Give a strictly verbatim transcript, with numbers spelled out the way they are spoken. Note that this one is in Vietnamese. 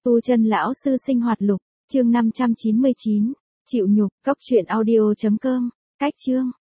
Tu chân lão sư sinh hoạt lục, chương năm trăm chín mươi chín, chịu nhục, cốc truyện audio chấm com, cách chương.